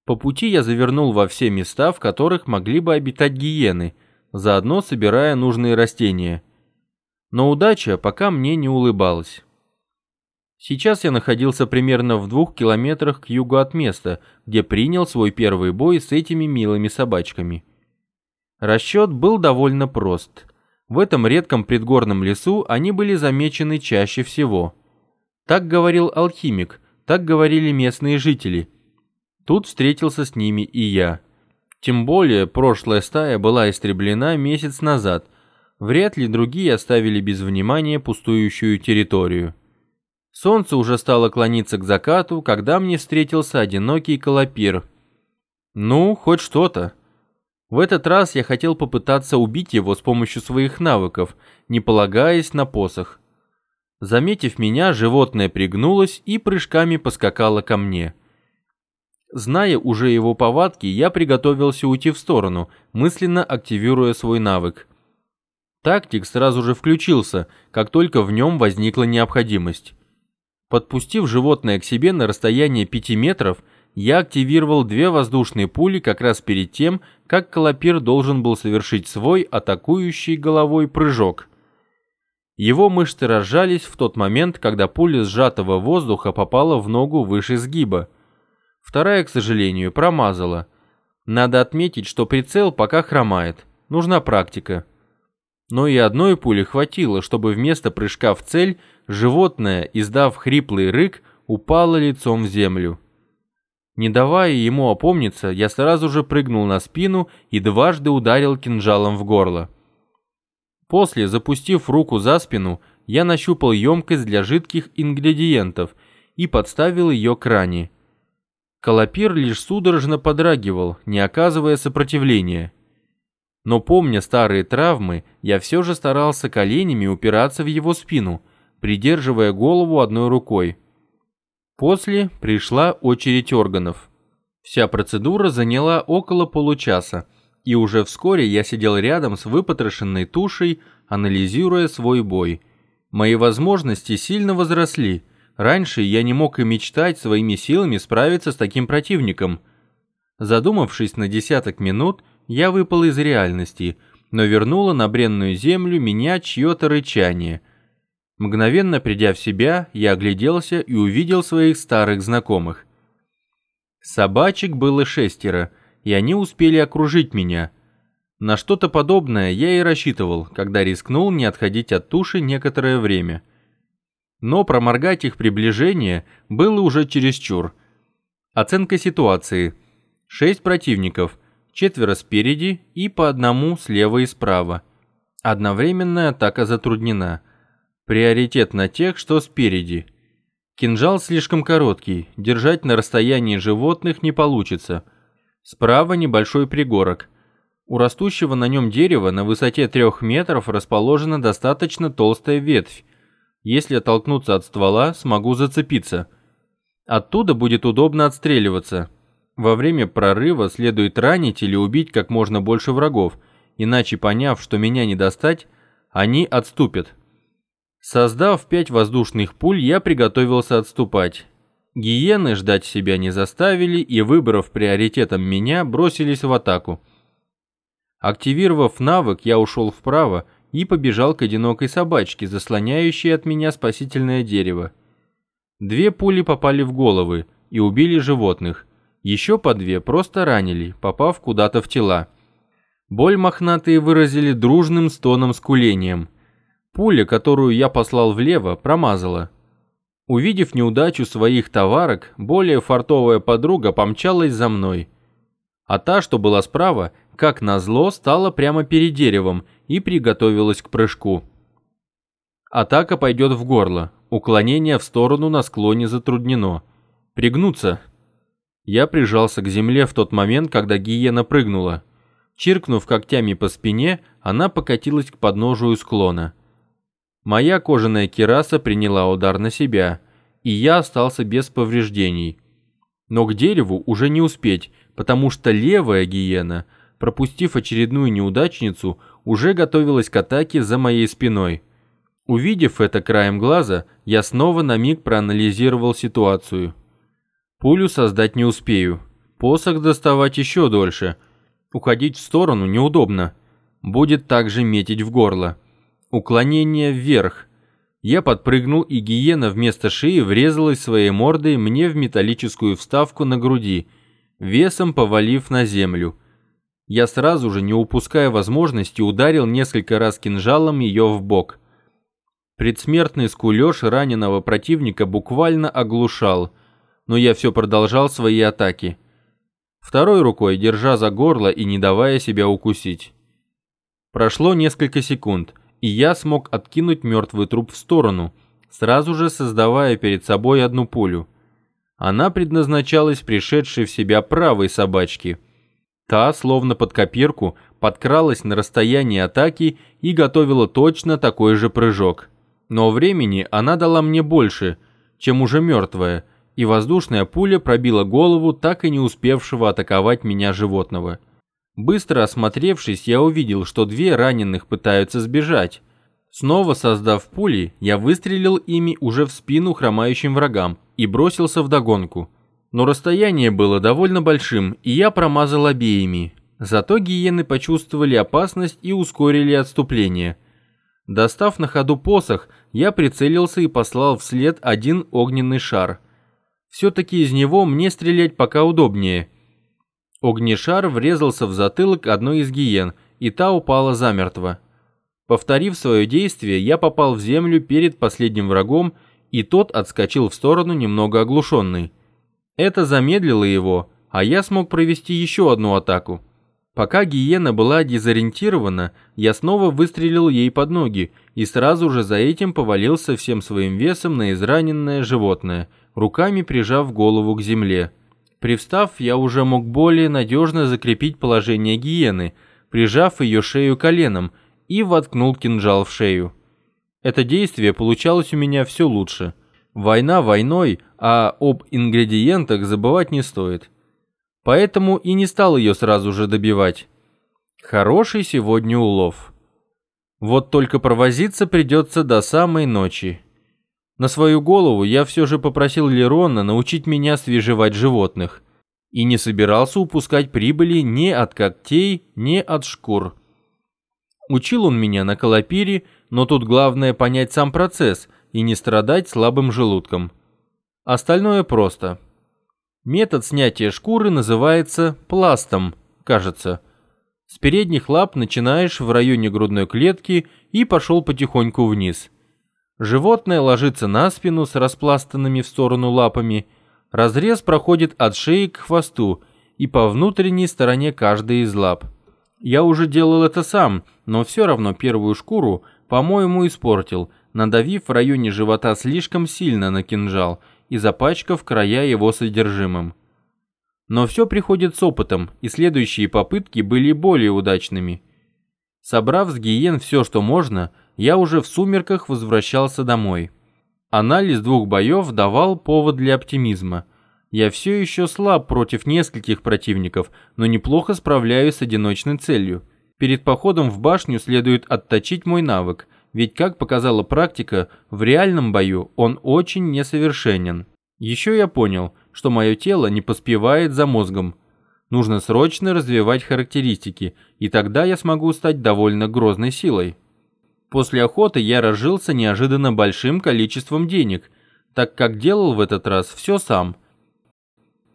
По пути я завернул во все места, в которых могли бы обитать гиены, заодно собирая нужные растения. Но удача пока мне не улыбалась. Сейчас я находился примерно в 2 километрах к югу от места, где принял свой первый бой с этими милыми собачками. Расчет был довольно прост. В этом редком предгорном лесу они были замечены чаще всего. Так говорил алхимик, так говорили местные жители. Тут встретился с ними и я. Тем более прошлая стая была истреблена месяц назад. Вряд ли другие оставили без внимания пустующую территорию. Солнце уже стало клониться к закату, когда мне встретился одинокий колопир. Ну, хоть что-то. В этот раз я хотел попытаться убить его с помощью своих навыков, не полагаясь на посох. Заметив меня, животное пригнулось и прыжками поскакало ко мне. Зная уже его повадки, я приготовился уйти в сторону, мысленно активируя свой навык. Тактик сразу же включился, как только в нем возникла необходимость. Подпустив животное к себе на расстояние 5 метров, я активировал 2 воздушные пули как раз перед тем, как колопир должен был совершить свой атакующий головой прыжок. Его мышцы разжались в тот момент, когда пуля сжатого воздуха попала в ногу выше сгиба. Вторая, к сожалению, промазала. Надо отметить, что прицел пока хромает, нужна практика. Но и одной пули хватило, чтобы вместо прыжка в цель животное, издав хриплый рык, упало лицом в землю. Не давая ему опомниться, я сразу же прыгнул на спину и дважды ударил кинжалом в горло. После, запустив руку за спину, я нащупал емкость для жидких ингредиентов и подставил ее к ране. Колопир лишь судорожно подрагивал, не оказывая сопротивления. Но помня старые травмы, я все же старался коленями упираться в его спину, придерживая голову одной рукой. После пришла очередь органов. Вся процедура заняла около получаса, и уже вскоре я сидел рядом с выпотрошенной тушей, анализируя свой бой. Мои возможности сильно возросли. Раньше я не мог и мечтать своими силами справиться с таким противником. Задумавшись на десяток минут, я выпал из реальности, но вернуло на бренную землю меня чье-то рычание. Мгновенно придя в себя, я огляделся и увидел своих старых знакомых. Собачек было 6, и они успели окружить меня. На что-то подобное я и рассчитывал, когда рискнул не отходить от туши некоторое время. Но проморгать их приближение было уже чересчур. Оценка ситуации. 6 противников, 4 спереди и по одному слева и справа. Одновременная атака затруднена. Приоритет на тех, что спереди. Кинжал слишком короткий, держать на расстоянии животных не получится. Справа небольшой пригорок. У растущего на нем дерева на высоте 3 метров расположена достаточно толстая ветвь. Если оттолкнуться от ствола, смогу зацепиться. Оттуда будет удобно отстреливаться. Во время прорыва следует ранить или убить как можно больше врагов, иначе, поняв, что меня не достать, они отступят. Создав 5 воздушных пуль, я приготовился отступать. Гиены ждать себя не заставили и, выбрав приоритетом меня, бросились в атаку. Активировав навык, я ушел вправо и побежал к одинокой собачке, заслоняющей от меня спасительное дерево. 2 пули попали в головы и убили животных. Еще по 2 просто ранили, попав куда-то в тела. Боль мохнатые выразили дружным стоном-скулением. Пуля, которую я послал влево, промазала. Увидев неудачу своих товарок, более фартовая подруга помчалась за мной. А та, что была справа, как назло, стала прямо перед деревом и приготовилась к прыжку. Атака пойдет в горло, уклонение в сторону на склоне затруднено. Пригнуться. Я прижался к земле в тот момент, когда гиена прыгнула. Чиркнув когтями по спине, она покатилась к подножию склона. Моя кожаная кираса приняла удар на себя, и я остался без повреждений. Но к дереву уже не успеть, потому что левая гиена, пропустив очередную неудачницу, уже готовилась к атаке за моей спиной. Увидев это краем глаза, я снова на миг проанализировал ситуацию. Пулю создать не успею. Посох доставать еще дольше. Уходить в сторону неудобно. Будет также метить в горло. Уклонение вверх. Я подпрыгнул, и гиена вместо шеи врезалась своей мордой мне в металлическую вставку на груди, весом повалив на землю. Я сразу же, не упуская возможности, ударил несколько раз кинжалом ее в бок. Предсмертный скулёж раненого противника буквально оглушал, но я все продолжал свои атаки. Второй рукой держа за горло и не давая себя укусить. Прошло несколько секунд, и я смог откинуть мертвый труп в сторону, сразу же создавая перед собой одну пулю. Она предназначалась пришедшей в себя правой собачке. Та, словно под копирку, подкралась на расстояние атаки и готовила точно такой же прыжок. Но времени она дала мне больше, чем уже мертвая, и воздушная пуля пробила голову так и не успевшего атаковать меня животного. Быстро осмотревшись, я увидел, что две раненых пытаются сбежать. Снова создав пули, я выстрелил ими уже в спину хромающим врагам и бросился вдогонку. Но расстояние было довольно большим, и я промазал обеими. Зато гиены почувствовали опасность и ускорили отступление. Достав на ходу посох, я прицелился и послал вслед один огненный шар. Все-таки из него мне стрелять пока удобнее. Огнешар врезался в затылок одной из гиен, и та упала замертво. Повторив свое действие, я попал в землю перед последним врагом, и тот отскочил в сторону немного оглушенный. Это замедлило его, а я смог провести еще одну атаку. Пока гиена была дезориентирована, я снова выстрелил ей под ноги и сразу же за этим повалился всем своим весом на израненное животное, руками прижав голову к земле. Привстав, я уже мог более надежно закрепить положение гиены, прижав ее шею коленом, и воткнул кинжал в шею. Это действие получалось у меня все лучше. Война войной, а об ингредиентах забывать не стоит. Поэтому и не стал ее сразу же добивать. Хороший сегодня улов. Вот только провозиться придется до самой ночи. На свою голову я все же попросил Лерона научить меня свежевать животных. И не собирался упускать прибыли ни от когтей, ни от шкур. Учил он меня на Калапире, но тут главное понять сам процесс и не страдать слабым желудком. Остальное просто. Метод снятия шкуры называется пластом, кажется. С передних лап начинаешь в районе грудной клетки и пошел потихоньку вниз. Животное ложится на спину с распластанными в сторону лапами. Разрез проходит от шеи к хвосту и по внутренней стороне каждой из лап. Я уже делал это сам, но все равно первую шкуру, по-моему, испортил, надавив в районе живота слишком сильно на кинжал и запачкав края его содержимым. Но все приходит с опытом, и следующие попытки были более удачными. Собрав с гиен все, что можно, я уже в сумерках возвращался домой. Анализ 2 боев давал повод для оптимизма. Я все еще слаб против нескольких противников, но неплохо справляюсь с одиночной целью. Перед походом в башню следует отточить мой навык, ведь, как показала практика, в реальном бою он очень несовершенен. Еще я понял, что мое тело не поспевает за мозгом. Нужно срочно развивать характеристики, и тогда я смогу стать довольно грозной силой. После охоты я разжился неожиданно большим количеством денег, так как делал в этот раз все сам.